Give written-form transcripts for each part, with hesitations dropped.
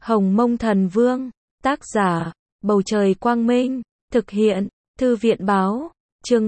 Hồng Mông Thần Vương, tác giả, Bầu Trời Quang Minh, thực hiện, Thư viện Báo, chương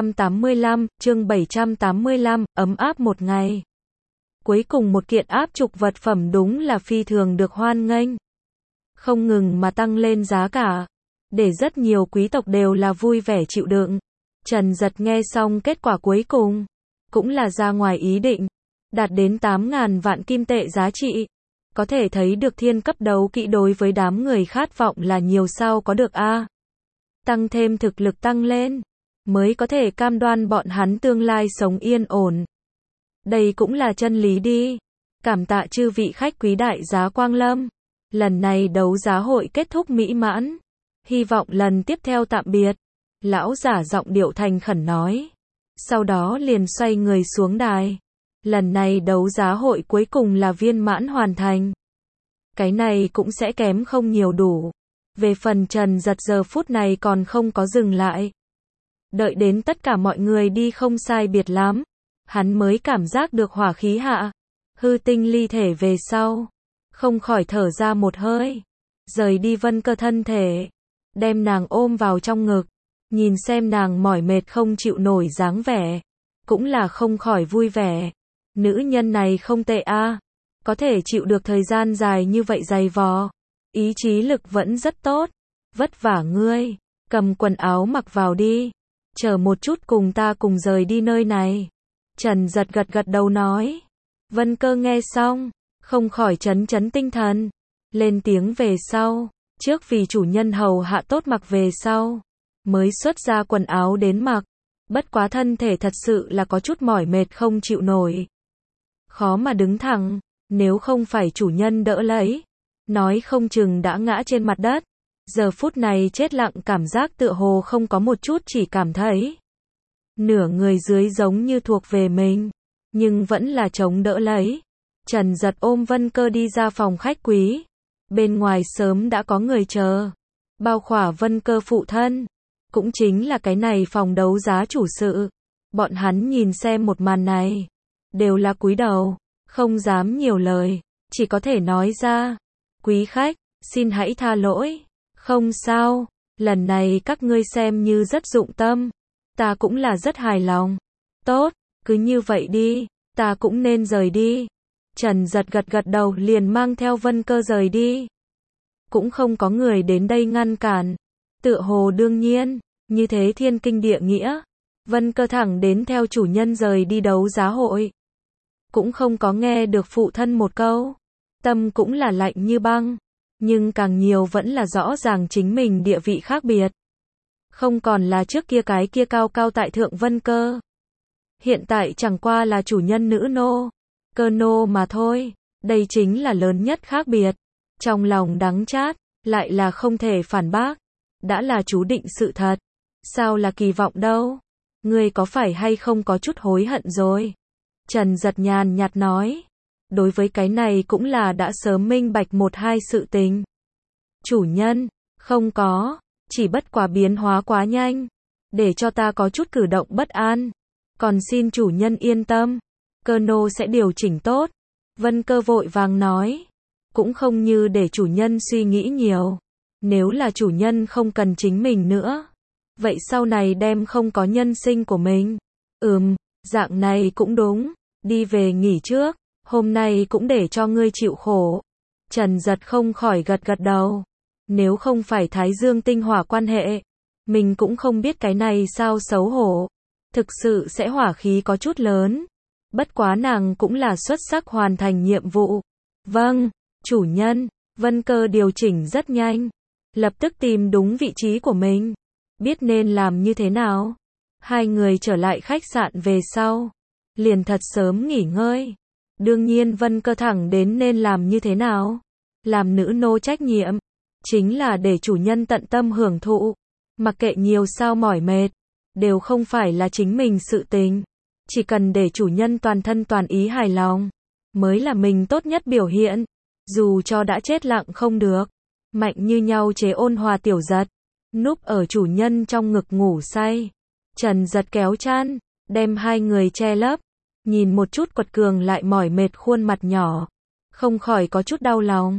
785, ấm áp một ngày. Cuối cùng một kiện áp trục vật phẩm đúng là phi thường được hoan nghênh. Không ngừng mà tăng lên giá cả, để rất nhiều quý tộc đều là vui vẻ chịu đựng. Trần Dật nghe xong kết quả cuối cùng, cũng là ra ngoài ý định, đạt đến 8.000 vạn kim tệ giá trị. Có thể thấy được thiên cấp đấu kỹ đối với đám người khát vọng là nhiều sao có được a. Tăng thêm thực lực tăng lên, mới có thể cam đoan bọn hắn tương lai sống yên ổn. Đây cũng là chân lý đi. Cảm tạ chư vị khách quý đại giá quang lâm. Lần này đấu giá hội kết thúc mỹ mãn. Hy vọng lần tiếp theo tạm biệt. Lão giả giọng điệu thành khẩn nói. Sau đó liền xoay người xuống đài. Lần này đấu giá hội cuối cùng là viên mãn hoàn thành. Cái này cũng sẽ kém không nhiều đủ. Về phần Trần Dật giờ phút này còn không có dừng lại. Đợi đến tất cả mọi người đi không sai biệt lắm, hắn mới cảm giác được hỏa khí hạ. Hư tinh ly thể về sau, không khỏi thở ra một hơi. Rời đi Vân Cơ thân thể, đem nàng ôm vào trong ngực. Nhìn xem nàng mỏi mệt không chịu nổi dáng vẻ, cũng là không khỏi vui vẻ. Nữ nhân này không tệ a, có thể chịu được thời gian dài như vậy dày vò, ý chí lực vẫn rất tốt. Vất vả ngươi, cầm quần áo mặc vào đi, chờ một chút cùng ta cùng rời đi nơi này. Trần Dật gật gật đầu nói. Vân Cơ nghe xong, không khỏi chấn tinh thần, lên tiếng về sau, trước vì chủ nhân hầu hạ tốt mặc về sau, mới xuất ra quần áo đến mặc. Bất quá thân thể thật sự là có chút mỏi mệt không chịu nổi, khó mà đứng thẳng, nếu không phải chủ nhân đỡ lấy, nói không chừng đã ngã trên mặt đất. Giờ phút này chết lặng cảm giác tựa hồ không có một chút, chỉ cảm thấy nửa người dưới giống như thuộc về mình, nhưng vẫn là chống đỡ lấy. Trần Dật ôm Vân Cơ đi ra phòng khách quý. Bên ngoài sớm đã có người chờ, bao khỏa Vân Cơ phụ thân, cũng chính là cái này phòng đấu giá chủ sự. Bọn hắn nhìn xem một màn này, đều là cúi đầu, không dám nhiều lời, chỉ có thể nói ra, quý khách, xin hãy tha lỗi. Không sao, lần này các ngươi xem như rất dụng tâm, ta cũng là rất hài lòng. Tốt, cứ như vậy đi, ta cũng nên rời đi. Trần Dật gật gật đầu liền mang theo Vân Cơ rời đi. Cũng không có người đến đây ngăn cản, tựa hồ đương nhiên, như thế thiên kinh địa nghĩa. Vân Cơ thẳng đến theo chủ nhân rời đi đấu giá hội. Cũng không có nghe được phụ thân một câu, tâm cũng là lạnh như băng. Nhưng càng nhiều vẫn là rõ ràng chính mình địa vị khác biệt. Không còn là trước kia cái kia cao cao tại thượng Vân Cơ. Hiện tại chẳng qua là chủ nhân nữ nô, cơ nô mà thôi. Đây chính là lớn nhất khác biệt. Trong lòng đắng chát, lại là không thể phản bác. Đã là chú định sự thật. Sao là kỳ vọng đâu? Ngươi có phải hay không có chút hối hận rồi? Trần Dật nhàn nhạt nói. Đối với cái này cũng là đã sớm minh bạch một hai sự tình. Chủ nhân, không có, chỉ bất quá biến hóa quá nhanh, để cho ta có chút cử động bất an. Còn xin chủ nhân yên tâm, cơ nô sẽ điều chỉnh tốt. Vân Cơ vội vàng nói, cũng không như để chủ nhân suy nghĩ nhiều. Nếu là chủ nhân không cần chính mình nữa, vậy sau này đem không có nhân sinh của mình. Dạng này cũng đúng, đi về nghỉ trước. Hôm nay cũng để cho ngươi chịu khổ. Trần Dật không khỏi gật gật đầu. Nếu không phải Thái Dương tinh hỏa quan hệ, mình cũng không biết cái này sao xấu hổ. Thực sự sẽ hỏa khí có chút lớn. Bất quá nàng cũng là xuất sắc hoàn thành nhiệm vụ. Vâng, chủ nhân. Vân Cơ điều chỉnh rất nhanh, lập tức tìm đúng vị trí của mình, biết nên làm như thế nào. Hai người trở lại khách sạn về sau, liền thật sớm nghỉ ngơi. Đương nhiên Vân Cơ thẳng đến nên làm như thế nào. Làm nữ nô trách nhiệm, chính là để chủ nhân tận tâm hưởng thụ. Mặc kệ nhiều sao mỏi mệt, đều không phải là chính mình sự tình. Chỉ cần để chủ nhân toàn thân toàn ý hài lòng, mới là mình tốt nhất biểu hiện. Dù cho đã chết lặng không được, mạnh như nhau chế ôn hòa tiểu Dật, núp ở chủ nhân trong ngực ngủ say. Trần Dật kéo chăn, đem hai người che lấp. Nhìn một chút quật cường lại mỏi mệt khuôn mặt nhỏ, không khỏi có chút đau lòng.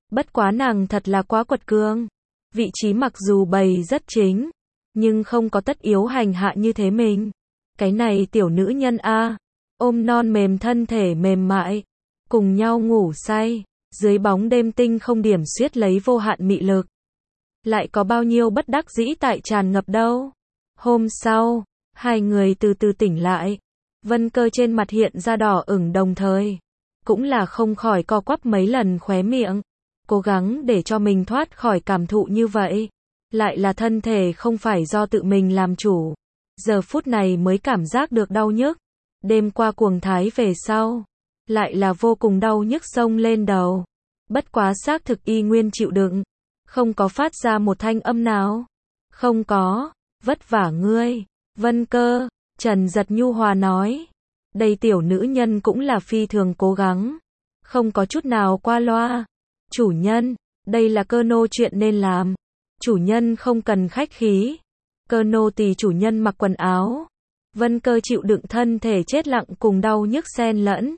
Bất quá nàng thật là quá quật cường. Vị trí mặc dù bày rất chính, nhưng không có tất yếu hành hạ như thế mình. Cái này tiểu nữ nhân a, ôm non mềm thân thể mềm mại, cùng nhau ngủ say, dưới bóng đêm tinh không điểm xuyết lấy vô hạn mị lực. Lại có bao nhiêu bất đắc dĩ tại tràn ngập đâu. Hôm sau, hai người từ từ tỉnh lại. Vân Cơ trên mặt hiện ra đỏ ửng đồng thời. Cũng là không khỏi co quắp mấy lần khóe miệng. Cố gắng để cho mình thoát khỏi cảm thụ như vậy. Lại là thân thể không phải do tự mình làm chủ. Giờ phút này mới cảm giác được đau nhức. Đêm qua cuồng thái về sau. Lại là vô cùng đau nhức xông lên đầu. Bất quá xác thực y nguyên chịu đựng. Không có phát ra một thanh âm nào. Không có, vất vả ngươi. Vân Cơ, Trần Giật nhu hòa nói. Đây tiểu nữ nhân cũng là phi thường cố gắng. Không có chút nào qua loa. Chủ nhân, đây là cơ nô chuyện nên làm. Chủ nhân không cần khách khí. Cơ nô tỳ chủ nhân mặc quần áo. Vân Cơ chịu đựng thân thể chết lặng cùng đau nhức xen lẫn.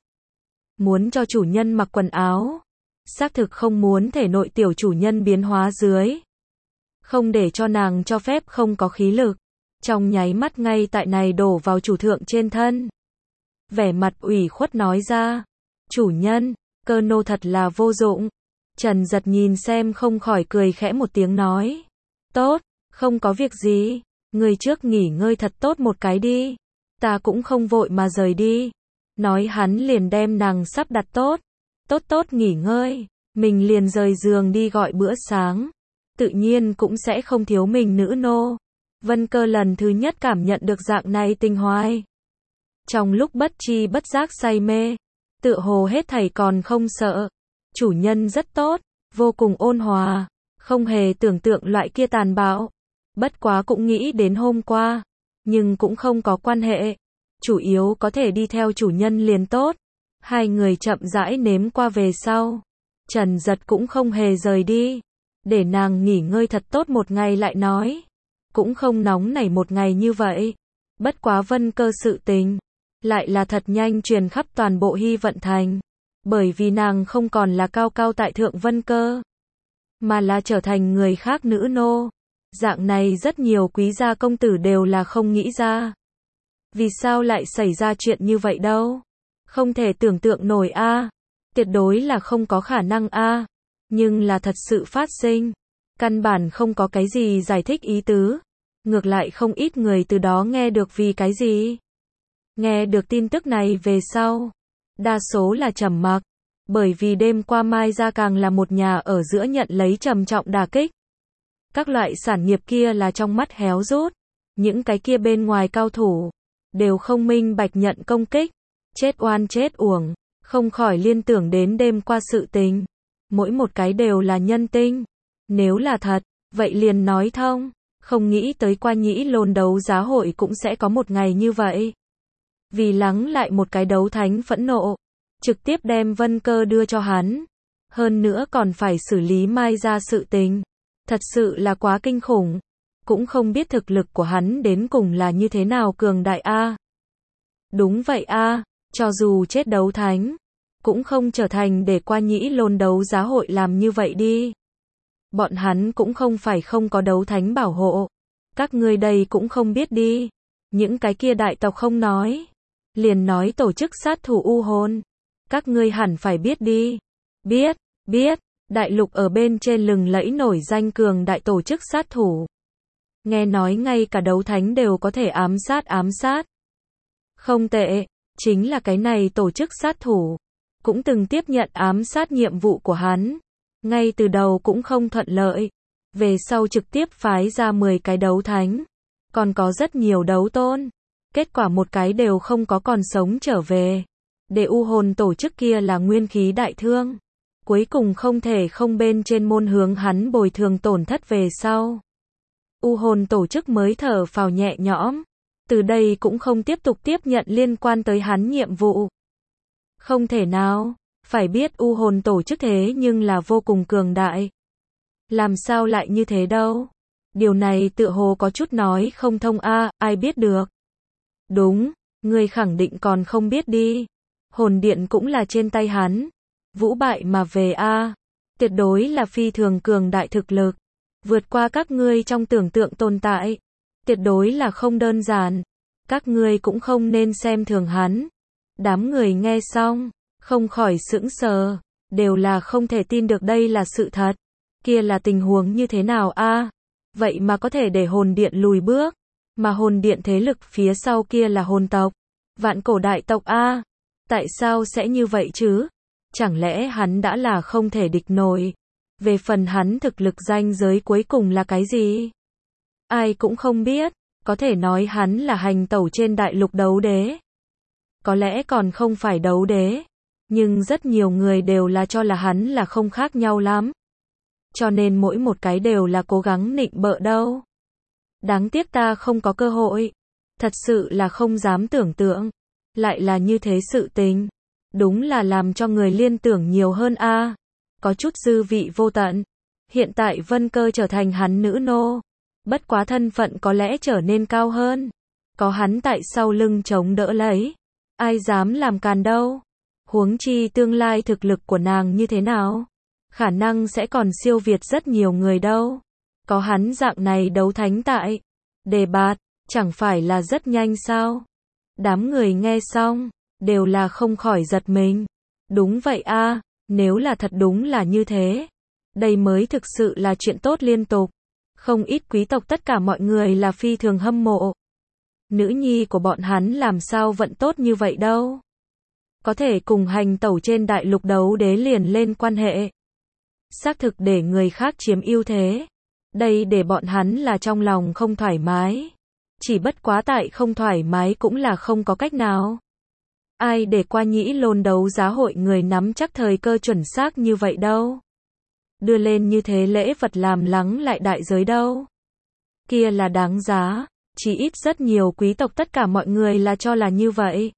Muốn cho chủ nhân mặc quần áo. Xác thực không muốn thể nội tiểu chủ nhân biến hóa dưới. Không để cho nàng cho phép không có khí lực. Trong nháy mắt ngay tại này đổ vào chủ thượng trên thân. Vẻ mặt ủy khuất nói ra. Chủ nhân, cơ nô thật là vô dụng. Trần Giật nhìn xem không khỏi cười khẽ một tiếng nói. Tốt, không có việc gì. Người trước nghỉ ngơi thật tốt một cái đi. Ta cũng không vội mà rời đi. Nói hắn liền đem nàng sắp đặt tốt. Tốt tốt nghỉ ngơi. Mình liền rời giường đi gọi bữa sáng. Tự nhiên cũng sẽ không thiếu mình nữ nô. Vân Cơ lần thứ nhất cảm nhận được dạng này tình hoài. Trong lúc bất tri bất giác say mê. Tựa hồ hết thảy còn không sợ. Chủ nhân rất tốt. Vô cùng ôn hòa. Không hề tưởng tượng loại kia tàn bạo. Bất quá cũng nghĩ đến hôm qua. Nhưng cũng không có quan hệ. Chủ yếu có thể đi theo chủ nhân liền tốt. Hai người chậm rãi nếm qua về sau. Trần Giật cũng không hề rời đi. Để nàng nghỉ ngơi thật tốt một ngày lại nói. Cũng không nóng nảy một ngày như vậy. Bất quá Vân Cơ sự tình. Lại là thật nhanh truyền khắp toàn bộ Hy Vận Thành. Bởi vì nàng không còn là cao cao tại thượng Vân Cơ. Mà là trở thành người khác nữ nô. Dạng này rất nhiều quý gia công tử đều là không nghĩ ra. Vì sao lại xảy ra chuyện như vậy đâu? Không thể tưởng tượng nổi a. Tuyệt đối là không có khả năng a. Nhưng là thật sự phát sinh. Căn bản không có cái gì giải thích ý tứ. Ngược lại không ít người từ đó nghe được vì cái gì. Nghe được tin tức này về sau. Đa số là trầm mặc. Bởi vì đêm qua Mai gia càng là một nhà ở giữa nhận lấy trầm trọng đả kích. Các loại sản nghiệp kia là trong mắt héo rút. Những cái kia bên ngoài cao thủ. Đều không minh bạch nhận công kích. Chết oan chết uổng. Không khỏi liên tưởng đến đêm qua sự tình. Mỗi một cái đều là nhân tinh. Nếu là thật, vậy liền nói thông. Không nghĩ tới qua nhĩ lôn đấu giá hội cũng sẽ có một ngày như vậy. Vì lắng lại một cái đấu thánh phẫn nộ. Trực tiếp đem Vân Cơ đưa cho hắn. Hơn nữa còn phải xử lý Mai gia sự tình. Thật sự là quá kinh khủng. Cũng không biết thực lực của hắn đến cùng là như thế nào cường đại a. Đúng vậy a, cho dù chết đấu thánh. Cũng không trở thành để qua nhĩ lôn đấu giá hội làm như vậy đi. Bọn hắn cũng không phải không có đấu thánh bảo hộ. Các ngươi đây cũng không biết đi. Những cái kia đại tộc không nói. Liền nói tổ chức sát thủ u hồn. Các ngươi hẳn phải biết đi. Biết. Đại lục ở bên trên lừng lẫy nổi danh cường đại tổ chức sát thủ. Nghe nói ngay cả đấu thánh đều có thể ám sát. Không tệ. Chính là cái này tổ chức sát thủ. Cũng từng tiếp nhận ám sát nhiệm vụ của hắn. Ngay từ đầu cũng không thuận lợi. Về sau trực tiếp phái ra 10 cái đấu thánh. Còn có rất nhiều đấu tôn. Kết quả một cái đều không có còn sống trở về. Để u hồn tổ chức kia là nguyên khí đại thương. Cuối cùng không thể không bên trên môn hướng hắn bồi thường tổn thất về sau. U hồn tổ chức mới thở phào nhẹ nhõm. Từ đây cũng không tiếp tục tiếp nhận liên quan tới hắn nhiệm vụ. Không thể nào. Phải biết u hồn tổ chức thế nhưng là vô cùng cường đại. Làm sao lại như thế đâu. Điều này tựa hồ có chút nói không thông a, ai biết được. Đúng, ngươi khẳng định còn không biết đi. Hồn điện cũng là trên tay hắn. Vũ bại mà về a. tuyệt đối là phi thường cường đại thực lực, vượt qua các ngươi trong tưởng tượng tồn tại, tuyệt đối là không đơn giản, các ngươi cũng không nên xem thường hắn. Đám người nghe xong, không khỏi sững sờ, đều là không thể tin được đây là sự thật. Kia là tình huống như thế nào a? Vậy mà có thể để hồn điện lùi bước, mà hồn điện thế lực phía sau kia là hồn tộc, vạn cổ đại tộc a. Tại sao sẽ như vậy chứ? Chẳng lẽ hắn đã là không thể địch nổi? Về phần hắn thực lực ranh giới cuối cùng là cái gì? Ai cũng không biết, có thể nói hắn là hành tẩu trên đại lục đấu đế. Có lẽ còn không phải đấu đế, nhưng rất nhiều người đều là cho là hắn là không khác nhau lắm. Cho nên mỗi một cái đều là cố gắng nịnh bợ đâu. Đáng tiếc ta không có cơ hội. Thật sự là không dám tưởng tượng. Lại là như thế sự tình. Đúng là làm cho người liên tưởng nhiều hơn a. Có chút dư vị vô tận. Hiện tại Vân Cơ trở thành hắn nữ nô. Bất quá thân phận có lẽ trở nên cao hơn. Có hắn tại sau lưng chống đỡ lấy. Ai dám làm càn đâu. Huống chi tương lai thực lực của nàng như thế nào? Khả năng sẽ còn siêu việt rất nhiều người đâu. Có hắn dạng này đấu thánh tại. Đề bạt, chẳng phải là rất nhanh sao? Đám người nghe xong, đều là không khỏi giật mình. Đúng vậy a, nếu là thật đúng là như thế. Đây mới thực sự là chuyện tốt liên tục. Không ít quý tộc tất cả mọi người là phi thường hâm mộ. Nữ nhi của bọn hắn làm sao vận tốt như vậy đâu. Có thể cùng hành tẩu trên đại lục đấu đế liền lên quan hệ. Xác thực để người khác chiếm ưu thế. Đây để bọn hắn là trong lòng không thoải mái. Chỉ bất quá tại không thoải mái cũng là không có cách nào. Ai để qua nhĩ lôn đấu giá hội người nắm chắc thời cơ chuẩn xác như vậy đâu. Đưa lên như thế lễ vật làm lắng lại đại giới đâu. Kia là đáng giá. Chỉ ít rất nhiều quý tộc tất cả mọi người là cho là như vậy.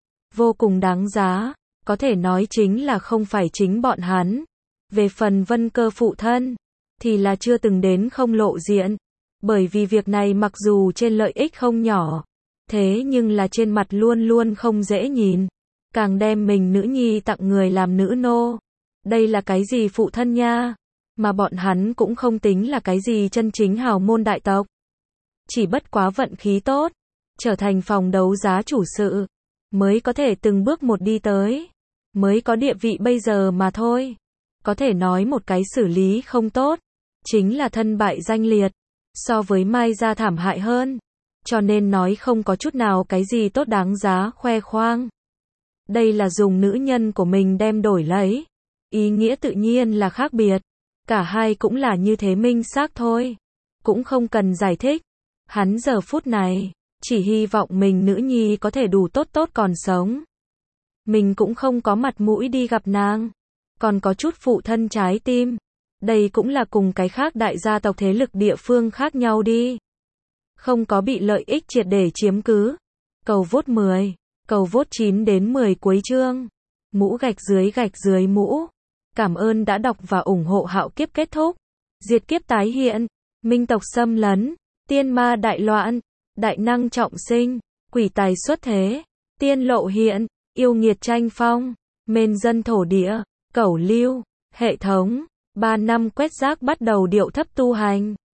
Vô cùng đáng giá. Có thể nói chính là không phải chính bọn hắn. Về phần Vân Cơ phụ thân, thì là chưa từng đến không lộ diện. Bởi vì việc này mặc dù trên lợi ích không nhỏ, thế nhưng là trên mặt luôn luôn không dễ nhìn. Càng đem mình nữ nhi tặng người làm nữ nô. Đây là cái gì phụ thân nha? Mà bọn hắn cũng không tính là cái gì chân chính hào môn đại tộc. Chỉ bất quá vận khí tốt, trở thành phòng đấu giá chủ sự, mới có thể từng bước một đi tới, mới có địa vị bây giờ mà thôi. Có thể nói một cái xử lý không tốt, chính là thân bại danh liệt, so với Mai gia thảm hại hơn. Cho nên nói không có chút nào cái gì tốt đáng giá khoe khoang. Đây là dùng nữ nhân của mình đem đổi lấy. Ý nghĩa tự nhiên là khác biệt. Cả hai cũng là như thế minh xác thôi. Cũng không cần giải thích. Hắn giờ phút này, chỉ hy vọng mình nữ nhi có thể đủ tốt tốt còn sống. Mình cũng không có mặt mũi đi gặp nàng. Còn có chút phụ thân trái tim. Đây cũng là cùng cái khác đại gia tộc thế lực địa phương khác nhau đi. Không có bị lợi ích triệt để chiếm cứ. Cầu vote 10. Cầu vote 9 đến 10 cuối chương. Mũ gạch dưới mũ. Cảm ơn đã đọc và ủng hộ Hạo Kiếp kết thúc. Diệt kiếp tái hiện. Minh tộc xâm lấn. Tiên ma đại loạn. Đại năng trọng sinh. Quỷ tài xuất thế. Tiên lộ hiện. Yêu nghiệt tranh phong. Mên dân thổ địa. Cẩu lưu. Hệ thống. 3 năm quét rác bắt đầu điệu thấp tu hành.